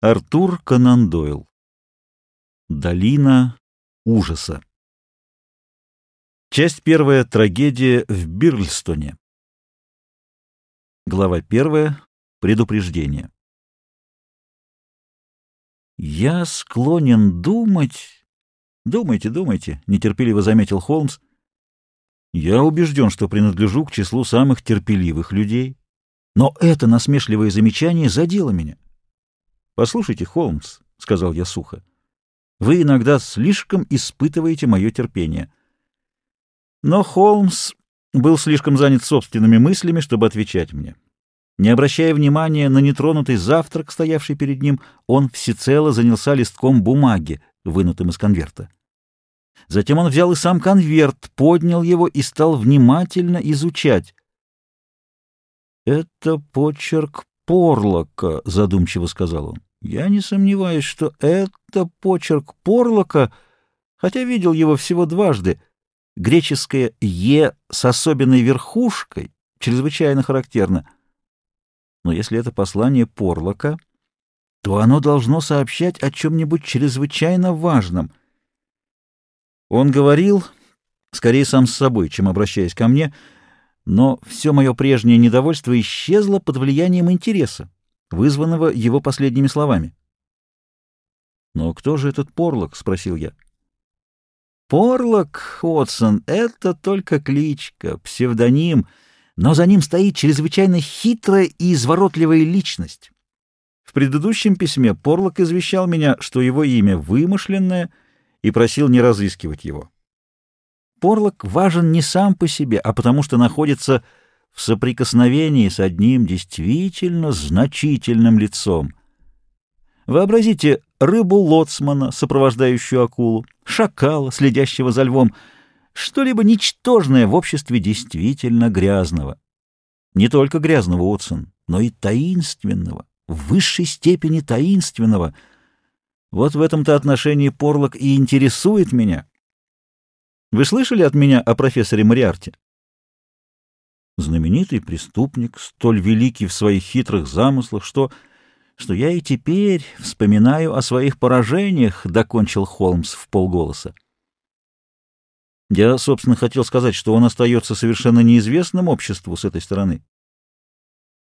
Артур Конан Дойл. Долина ужаса. Часть первая. Трагедия в Бирлстоне. Глава первая. Предупреждение. «Я склонен думать...» «Думайте», — нетерпеливо заметил Холмс. «Я убежден, что принадлежу к числу самых терпеливых людей. Но это насмешливое замечание задело меня». «Послушайте, Холмс», — сказал я сухо, — «вы иногда слишком испытываете мое терпение». Но Холмс был слишком занят собственными мыслями, чтобы отвечать мне. Не обращая внимания на нетронутый завтрак, стоявший перед ним, он всецело занялся листком бумаги, вынутым из конверта. Затем он взял и сам конверт, поднял его и стал внимательно изучать. «Это почерк Порлока», — задумчиво сказал он. «Я не сомневаюсь, что это почерк Порлока, хотя видел его всего дважды. Греческое «е» с особенной верхушкой чрезвычайно характерно. Но если это послание Порлока, то оно должно сообщать о чем-нибудь чрезвычайно важном». Он говорил, скорее сам с собой, чем обращаясь ко мне, но все мое прежнее недовольство исчезло под влиянием интереса, вызванного его последними словами. «Но кто же этот Порлок?» — спросил я. «Порлок, Хотсон, это только кличка, псевдоним, но за ним стоит чрезвычайно хитрая и изворотливая личность. В предыдущем письме Порлок извещал меня, что его имя вымышленное, и просил не разыскивать его. Порлок важен не сам по себе, а потому что находится в соприкосновении с одним действительно значительным лицом. Вообразите рыбу-лоцмана, сопровождающую акулу, шакала, следящего за львом, что-либо ничтожное в обществе действительно грязного. Не только грязного, Уотсон, но и таинственного, в высшей степени таинственного. Вот в этом-то отношении Порлок и интересует меня. Вы слышали от меня о профессоре Мориарти? Знаменитый преступник, столь великий в своих хитрых замыслах, что я и теперь вспоминаю о своих поражениях, — докончил Холмс вполголоса. Я, собственно, хотел сказать, что он остается совершенно неизвестным обществу с этой стороны.